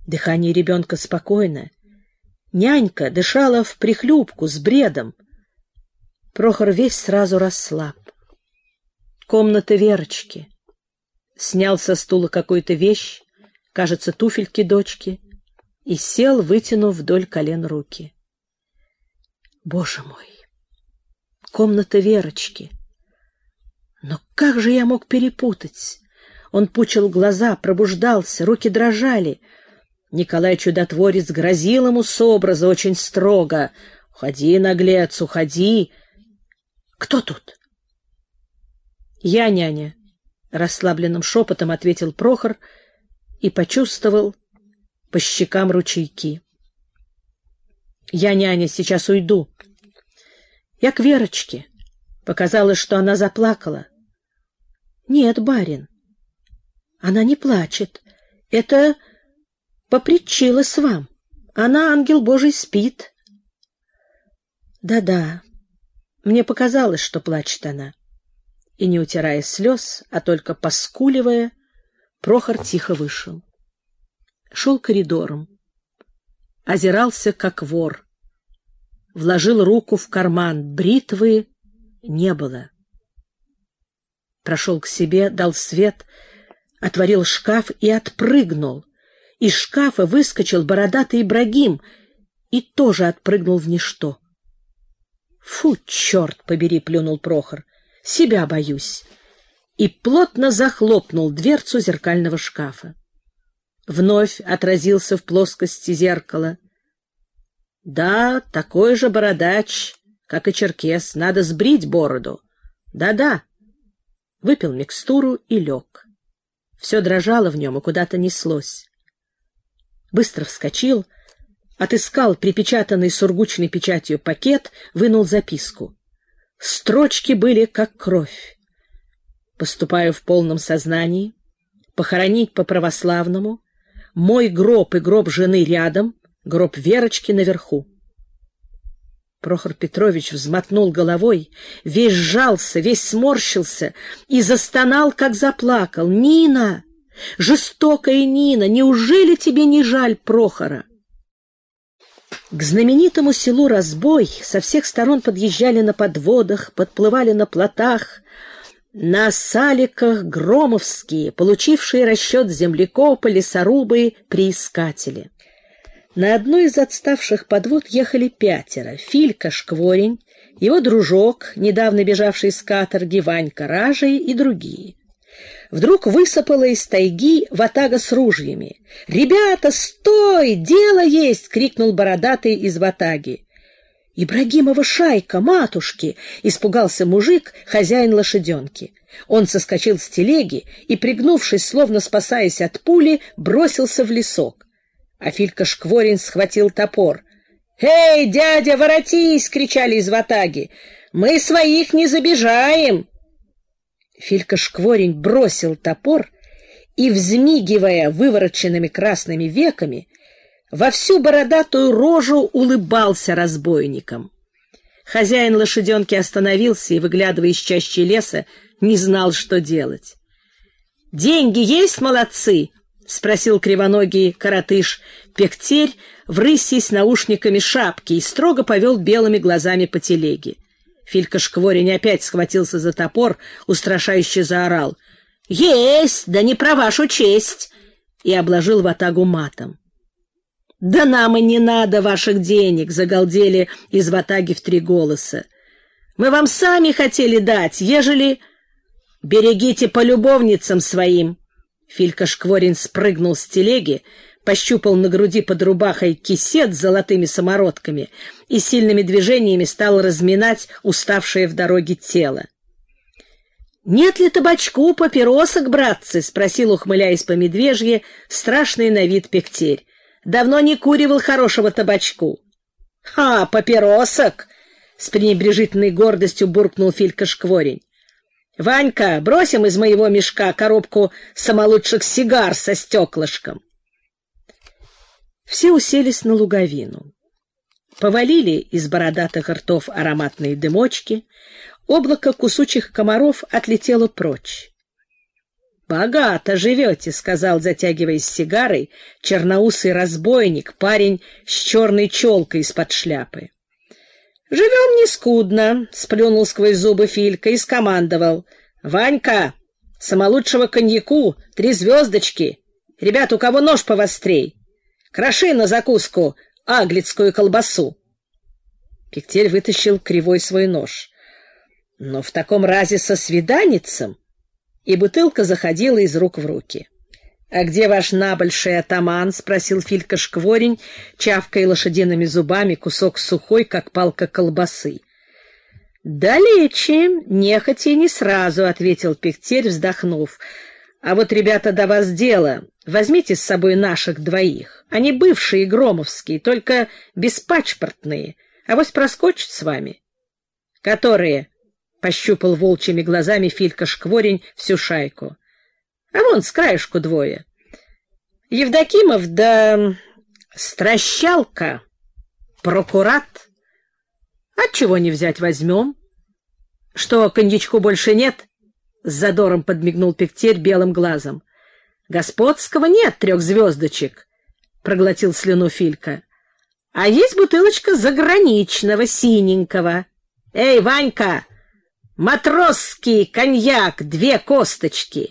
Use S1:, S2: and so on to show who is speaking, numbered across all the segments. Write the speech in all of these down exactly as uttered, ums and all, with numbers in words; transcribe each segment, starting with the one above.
S1: Дыхание ребенка спокойно. Нянька дышала вприхлюпку с бредом. Прохор весь сразу расслаб. Комната Верочки. Снял со стула какую-то вещь, кажется, туфельки дочки, и сел, вытянув вдоль колен руки. Боже мой! Комната Верочки. Но как же я мог перепутать? Он пучил глаза, пробуждался, руки дрожали. Николай Чудотворец грозил ему с образа очень строго. «Уходи, наглец, уходи!» «Кто тут?» «Я, няня», — расслабленным шепотом ответил Прохор и почувствовал по щекам ручейки. «Я, няня, сейчас уйду». «Я к Верочке». Показалось, что она заплакала. «Нет, барин, она не плачет. Это попричилась вам. Она, ангел Божий, спит». «Да-да, мне показалось, что плачет она». И, не утирая слез, а только поскуливая, Прохор тихо вышел. Шел коридором. Озирался, как вор. Вложил руку в карман. Бритвы не было. Прошел к себе, дал свет, отворил шкаф и отпрыгнул. Из шкафа выскочил бородатый Ибрагим и тоже отпрыгнул в ничто. «Фу, черт побери!» — плюнул Прохор. «Себя боюсь!» И плотно захлопнул дверцу зеркального шкафа. Вновь отразился в плоскости зеркала. «Да, такой же бородач, как и черкес. Надо сбрить бороду. Да-да». Выпил микстуру и лег. Все дрожало в нем и куда-то неслось. Быстро вскочил, отыскал припечатанный сургучной печатью пакет, вынул записку. Строчки были как кровь. Поступаю в полном сознании, похоронить по-православному, мой гроб и гроб жены рядом, гроб Верочки наверху. Прохор Петрович взмотнул головой, весь сжался, весь сморщился и застонал, как заплакал. «Нина! Жестокая Нина! Неужели тебе не жаль Прохора?» К знаменитому селу Разбой со всех сторон подъезжали на подводах, подплывали на плотах, на саликах громовские, получившие расчет землекопы, лесорубы, приискатели. На одной из отставших подвод ехали пятеро: Филька Шкворень, его дружок, недавно бежавший с каторги, Ванька Ражей и другие. Вдруг высыпала из тайги ватага с ружьями. «Ребята, стой! Дело есть!» — крикнул бородатый из ватаги. «Ибрагимова шайка, матушки!» — испугался мужик, хозяин лошаденки. Он соскочил с телеги и, пригнувшись, словно спасаясь от пули, бросился в лесок. А Филька Шкворень схватил топор. «Эй, дядя, воротись!» — кричали из ватаги. «Мы своих не забежаем!» Филька Шкворень бросил топор и, взмигивая вывороченными красными веками, во всю бородатую рожу улыбался разбойникам. Хозяин лошаденки остановился и, выглядывая из чащи леса, не знал, что делать. «Деньги есть, молодцы?» — спросил кривоногий коротыш Пектерь в рыси с наушниками шапки и строго повел белыми глазами по телеге. Филька Шкворень опять схватился за топор, устрашающе заорал: «Есть! Да не про вашу честь!» и обложил ватагу матом. «Да нам и не надо ваших денег!» — загалдели из ватаги в три голоса. «Мы вам сами хотели дать, ежели...» «Берегите по любовницам своим!» Филька Шкворень спрыгнул с телеги, пощупал на груди под рубахой кисет с золотыми самородками и сильными движениями стал разминать уставшее в дороге тело. «Нет ли табачку, папиросок, братцы?» — спросил, ухмыляясь по медвежье, страшный на вид Пектерь. «Давно не куривал хорошего табачку». «Ха, папиросок!» — с пренебрежительной гордостью буркнул Филька Шкворень. «Ванька, бросим из моего мешка коробку самолучших сигар со стеклышком». Все уселись на луговину. Повалили из бородатых ртов ароматные дымочки, облако кусучих комаров отлетело прочь. Богато живете, — сказал, затягиваясь сигарой, черноусый разбойник, парень с черной челкой из-под шляпы. — Живем не скудно, — сплюнул сквозь зубы Филька и скомандовал. — Ванька, самолучшего коньяку, три звездочки. Ребят, у кого нож повострей? Кроши на закуску аглицкую колбасу. Пиктель вытащил кривой свой нож. Но в таком разе со свиданицем, и бутылка заходила из рук в руки. — А где ваш набольший атаман? — спросил Филька-шкворень, чавкая лошадиными зубами кусок сухой, как палка колбасы. — Далече, нехотя и не сразу, — ответил Пиктель, вздохнув. — А вот, ребята, до вас дело. Возьмите с собой наших двоих. Они бывшие громовские, только беспачпортные. Авось проскочат с вами. — Которые? — пощупал волчьими глазами Филька-шкворень всю шайку. — А вон с краешку двое. Евдокимов да Стращалка, прокурат. Отчего не взять, возьмем. — Что, коньячку больше нет? — с задором подмигнул Пиктель белым глазом. — Господского нет трех звездочек, — проглотил слюну Филька. — А есть бутылочка заграничного, синенького. Эй, Ванька! Матросский коньяк, две косточки.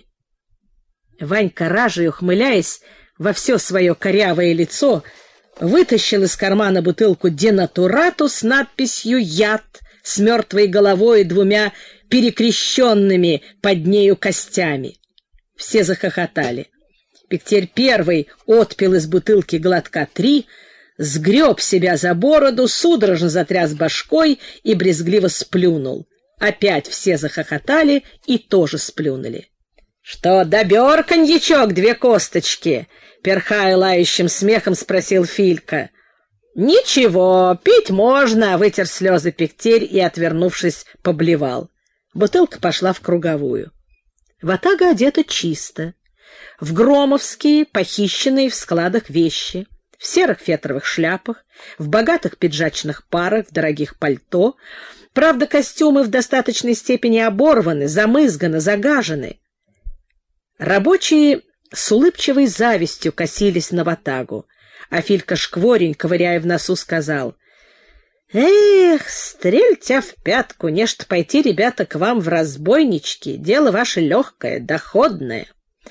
S1: Ванька, ражей ухмыляясь во все свое корявое лицо, вытащил из кармана бутылку денатурату с надписью «Яд» с мертвой головой и двумя перекрещенными под нею костями. Все захохотали. Пиктель первый отпил из бутылки глотка три, сгреб себя за бороду, судорожно затряс башкой и брезгливо сплюнул. Опять все захохотали и тоже сплюнули. — Что, добер коньячок, две косточки? — перхая лающим смехом спросил Филька. — Ничего, пить можно, — вытер слезы Пиктель и, отвернувшись, поблевал. Бутылка пошла в круговую. Ватага одета чисто. В громовские, похищенные в складах вещи, в серых фетровых шляпах, в богатых пиджачных парах, в дорогих пальто. Правда, костюмы в достаточной степени оборваны, замызганы, загажены. Рабочие с улыбчивой завистью косились на ватагу, а Филька-шкворень, ковыряя в носу, сказал: «Эх, стрельтя в пятку, нечто пойти, ребята, к вам в разбойнички, дело ваше легкое, доходное».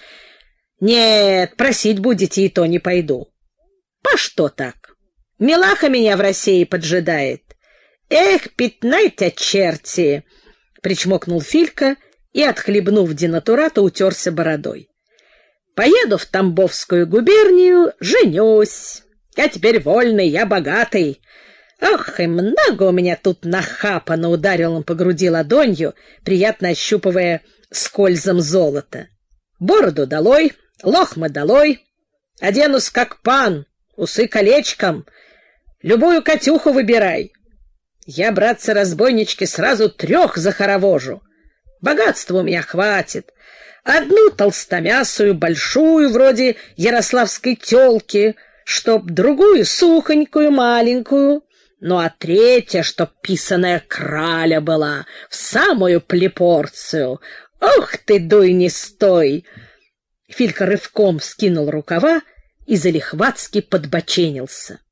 S1: «Нет, просить будете, и то не пойду». «По что так? Милаха меня в России поджидает». «Эх, пятнайте, черти!» — причмокнул Филька и, отхлебнув денатурата, утерся бородой. «Поеду в Тамбовскую губернию, женюсь. Я теперь вольный, я богатый. Ох, и много у меня тут нахапано!» — ударил он по груди ладонью, приятно ощупывая скользом золота. «Бороду долой, лохмы долой, оденусь как пан, усы колечком, любую Катюху выбирай. Я, братцы-разбойнички, сразу трех захоровожу. Богатства у меня хватит. Одну толстомясую, большую, вроде ярославской тёлки, чтоб другую сухонькую, маленькую, ну а третья, чтоб писаная краля была, в самую плепорцию. Ох ты, дуй не стой!» Филька рывком вскинул рукава и залихватски подбоченился.